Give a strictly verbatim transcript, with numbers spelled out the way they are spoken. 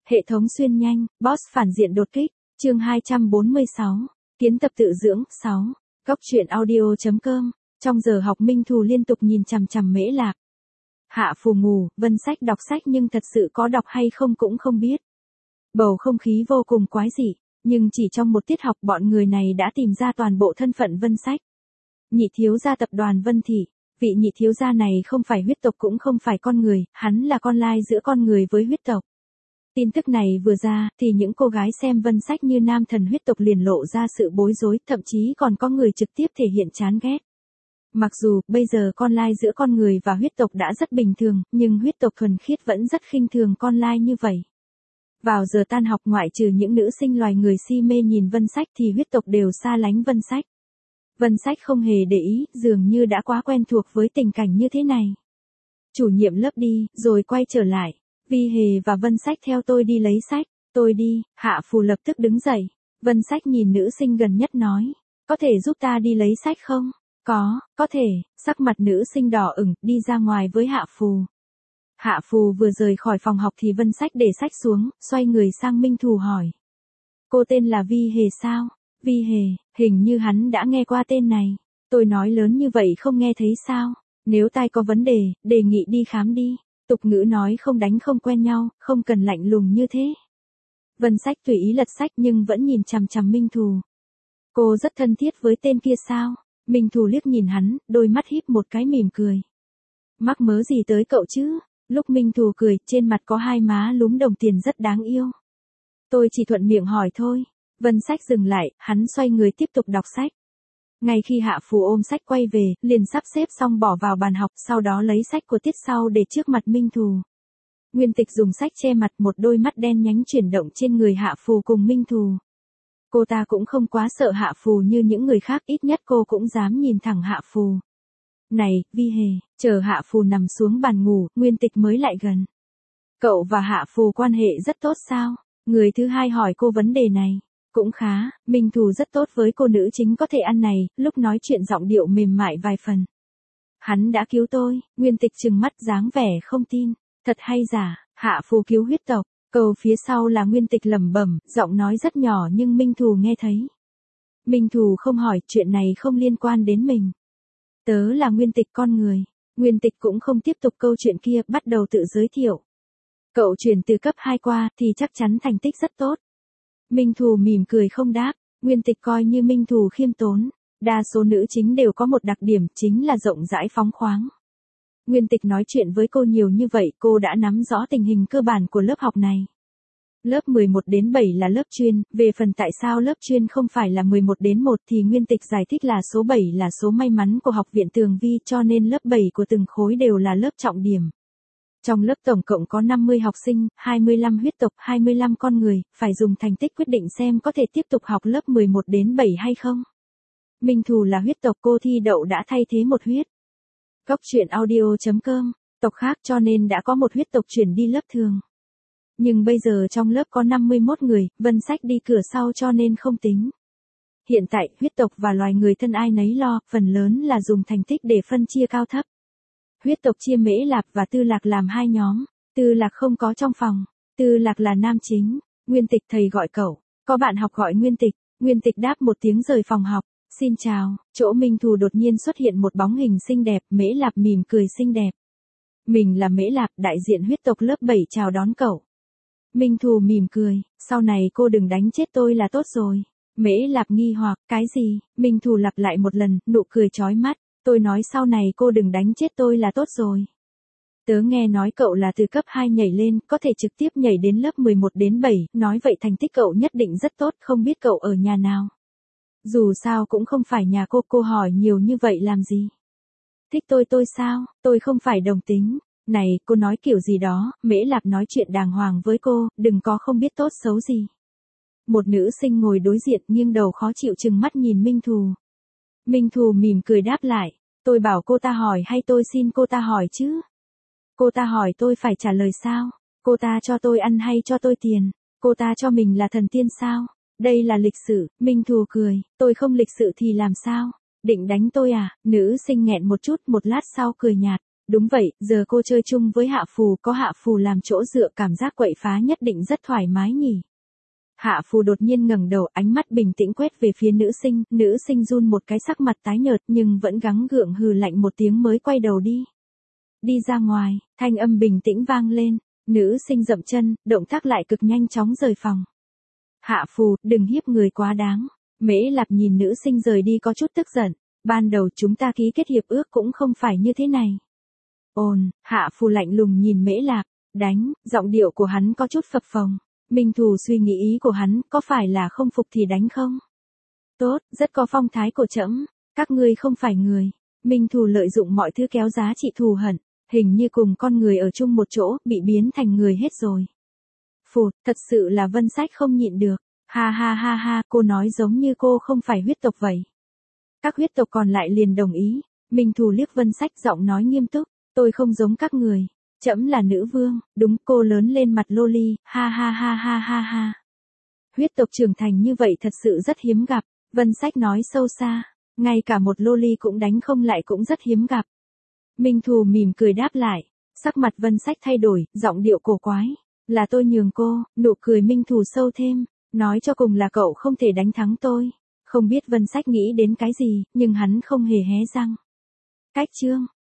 Hệ thống xuyên nhanh, boss phản diện đột kích, chương hai trăm bốn mươi sáu, kiến tập tự dưỡng, sáu, góc truyện audio.com, trong giờ học Minh Thù liên tục nhìn chằm chằm Mễ Lạc. Hạ Phù ngủ, Vân Sách đọc sách nhưng thật sự có đọc hay không cũng không biết. Bầu không khí vô cùng quái dị, nhưng chỉ trong một tiết học bọn người này đã tìm ra toàn bộ thân phận Vân Sách. Nhị thiếu gia tập đoàn Vân Thị, vị nhị thiếu gia này không phải huyết tộc cũng không phải con người, hắn là con lai giữa con người với huyết tộc. Tin tức này vừa ra, thì những cô gái xem Vân Sách như nam thần huyết tộc liền lộ ra sự bối rối, thậm chí còn có người trực tiếp thể hiện chán ghét. Mặc dù, bây giờ con lai giữa con người và huyết tộc đã rất bình thường, nhưng huyết tộc thuần khiết vẫn rất khinh thường con lai như vậy. Vào giờ tan học ngoại trừ những nữ sinh loài người si mê nhìn Vân Sách thì huyết tộc đều xa lánh Vân Sách. Vân Sách không hề để ý, dường như đã quá quen thuộc với tình cảnh như thế này. Chủ nhiệm lớp đi, rồi quay trở lại. Vi Hề và Vân Sách theo tôi đi lấy sách, tôi đi, Hạ Phù lập tức đứng dậy. Vân Sách nhìn nữ sinh gần nhất nói, có thể giúp ta đi lấy sách không? Có, có thể, sắc mặt nữ sinh đỏ ửng, đi ra ngoài với Hạ Phù. Hạ Phù vừa rời khỏi phòng học thì Vân Sách để sách xuống, xoay người sang Minh Thù hỏi. Cô tên là Vi Hề sao? Vi Hề, hình như hắn đã nghe qua tên này. Tôi nói lớn như vậy không nghe thấy sao? Nếu tai có vấn đề, đề nghị đi khám đi. Tục ngữ nói không đánh không quen nhau, không cần lạnh lùng như thế. Vân Sách tùy ý lật sách nhưng vẫn nhìn chằm chằm Minh Thù. Cô rất thân thiết với tên kia sao? Minh Thù liếc nhìn hắn, đôi mắt híp một cái mỉm cười. Mắc mớ gì tới cậu chứ? Lúc Minh Thù cười, trên mặt có hai má lúm đồng tiền rất đáng yêu. Tôi chỉ thuận miệng hỏi thôi. Vân Sách dừng lại, hắn xoay người tiếp tục đọc sách. Ngay khi Hạ Phù ôm sách quay về, liền sắp xếp xong bỏ vào bàn học, sau đó lấy sách của tiết sau để trước mặt Minh Thù. Nguyên Tịch dùng sách che mặt, một đôi mắt đen nhánh chuyển động trên người Hạ Phù cùng Minh Thù. Cô ta cũng không quá sợ Hạ Phù như những người khác, ít nhất cô cũng dám nhìn thẳng Hạ Phù. Này, Vi Hề, chờ Hạ Phù nằm xuống bàn ngủ, Nguyên Tịch mới lại gần. Cậu và Hạ Phù quan hệ rất tốt sao? Người thứ hai hỏi cô vấn đề này. Cũng khá, Minh Thù rất tốt với cô nữ chính có thể ăn này, lúc nói chuyện giọng điệu mềm mại vài phần. Hắn đã cứu tôi, Nguyên Tịch trừng mắt dáng vẻ không tin, thật hay giả, Hạ Phù cứu huyết tộc, câu phía sau là Nguyên Tịch lẩm bẩm, giọng nói rất nhỏ nhưng Minh Thù nghe thấy. Minh Thù không hỏi, chuyện này không liên quan đến mình. Tớ là Nguyên Tịch con người, Nguyên Tịch cũng không tiếp tục câu chuyện kia, bắt đầu tự giới thiệu. Cậu chuyển từ cấp hai qua thì chắc chắn thành tích rất tốt. Minh Thù mỉm cười không đáp, Nguyên Tịch coi như Minh Thù khiêm tốn, đa số nữ chính đều có một đặc điểm chính là rộng rãi phóng khoáng. Nguyên Tịch nói chuyện với cô nhiều như vậy, cô đã nắm rõ tình hình cơ bản của lớp học này. Lớp mười một đến bảy là lớp chuyên, về phần tại sao lớp chuyên không phải là mười một đến một thì Nguyên Tịch giải thích là số bảy là số may mắn của học viện Tường Vi cho nên lớp bảy của từng khối đều là lớp trọng điểm. Trong lớp tổng cộng có năm mươi học sinh, hai mươi lăm huyết tộc, hai mươi lăm con người, phải dùng thành tích quyết định xem có thể tiếp tục học lớp mười một đến bảy hay không. Minh Thù là huyết tộc, cô thi đậu đã thay thế một huyết. Góc truyện audio.com, tộc khác cho nên đã có một huyết tộc chuyển đi lớp thường. Nhưng bây giờ trong lớp có năm mươi mốt người, Vân Sách đi cửa sau cho nên không tính. Hiện tại, huyết tộc và loài người thân ai nấy lo, phần lớn là dùng thành tích để phân chia cao thấp. Huyết tộc chia Mễ Lạc và Tư Lạc làm hai nhóm, Tư Lạc không có trong phòng, Tư Lạc là nam chính, Nguyên Tịch thầy gọi cậu, có bạn học gọi Nguyên Tịch, Nguyên Tịch đáp một tiếng rời phòng học, xin chào, chỗ Minh Thù đột nhiên xuất hiện một bóng hình xinh đẹp, Mễ Lạc mỉm cười xinh đẹp. Mình là Mễ Lạc, đại diện huyết tộc lớp bảy chào đón cậu. Minh Thù mỉm cười, sau này cô đừng đánh chết tôi là tốt rồi. Mễ Lạc nghi hoặc, cái gì? Minh Thù lặp lại một lần, nụ cười chói mắt. Tôi nói sau này cô đừng đánh chết tôi là tốt rồi. Tớ nghe nói cậu là từ cấp hai nhảy lên, có thể trực tiếp nhảy đến lớp mười một đến bảy, nói vậy thành tích cậu nhất định rất tốt, không biết cậu ở nhà nào. Dù sao cũng không phải nhà cô, cô hỏi nhiều như vậy làm gì? Thích tôi tôi sao, tôi không phải đồng tính. Này, cô nói kiểu gì đó, Mễ Lạc nói chuyện đàng hoàng với cô, đừng có không biết tốt xấu gì. Một nữ sinh ngồi đối diện nghiêng đầu khó chịu chừng mắt nhìn Minh Thù. Minh Thù mỉm cười đáp lại, tôi bảo cô ta hỏi hay tôi xin cô ta hỏi chứ? Cô ta hỏi tôi phải trả lời sao? Cô ta cho tôi ăn hay cho tôi tiền? Cô ta cho mình là thần tiên sao? Đây là lịch sự, Minh Thù cười, tôi không lịch sự thì làm sao? Định đánh tôi à? Nữ sinh nghẹn một chút, một lát sau cười nhạt, Đúng vậy, giờ cô chơi chung với Hạ Phù, có Hạ Phù làm chỗ dựa, cảm giác quậy phá nhất định rất thoải mái nhỉ. Hạ Phù đột nhiên ngẩng đầu, ánh mắt bình tĩnh quét về phía nữ sinh, nữ sinh run một cái, sắc mặt tái nhợt nhưng vẫn gắng gượng hừ lạnh một tiếng mới quay đầu đi. Đi ra ngoài, thanh âm bình tĩnh vang lên, nữ sinh dậm chân, động tác lại cực nhanh chóng rời phòng. Hạ Phù, đừng hiếp người quá đáng. Mễ Lạp nhìn nữ sinh rời đi có chút tức giận, ban đầu chúng ta ký kết hiệp ước cũng không phải như thế này. Ồn, Hạ Phù lạnh lùng nhìn Mễ Lạp, đánh, giọng điệu của hắn có chút phập phồng. Minh Thù suy nghĩ ý của hắn, có phải là không phục thì đánh không? Tốt, rất có phong thái của trẫm, các ngươi không phải người. Minh Thù lợi dụng mọi thứ kéo giá trị thù hận, hình như cùng con người ở chung một chỗ, bị biến thành người hết rồi. Phù, thật sự là Vân Sách không nhịn được. Ha ha ha ha, cô nói giống như cô không phải huyết tộc vậy. Các huyết tộc còn lại liền đồng ý. Minh Thù liếc Vân Sách, giọng nói nghiêm túc, tôi không giống các người. Trẫm là nữ vương, đúng, cô lớn lên mặt loli, ha ha ha ha ha ha. Huyết tộc trưởng thành như vậy thật sự rất hiếm gặp, Vân Sách nói sâu xa, ngay cả một loli cũng đánh không lại cũng rất hiếm gặp. Minh Thù mỉm cười đáp lại, sắc mặt Vân Sách thay đổi, giọng điệu cổ quái, là tôi nhường cô, nụ cười Minh Thù sâu thêm, nói cho cùng là cậu không thể đánh thắng tôi. Không biết Vân Sách nghĩ đến cái gì, nhưng hắn không hề hé răng. Cách chương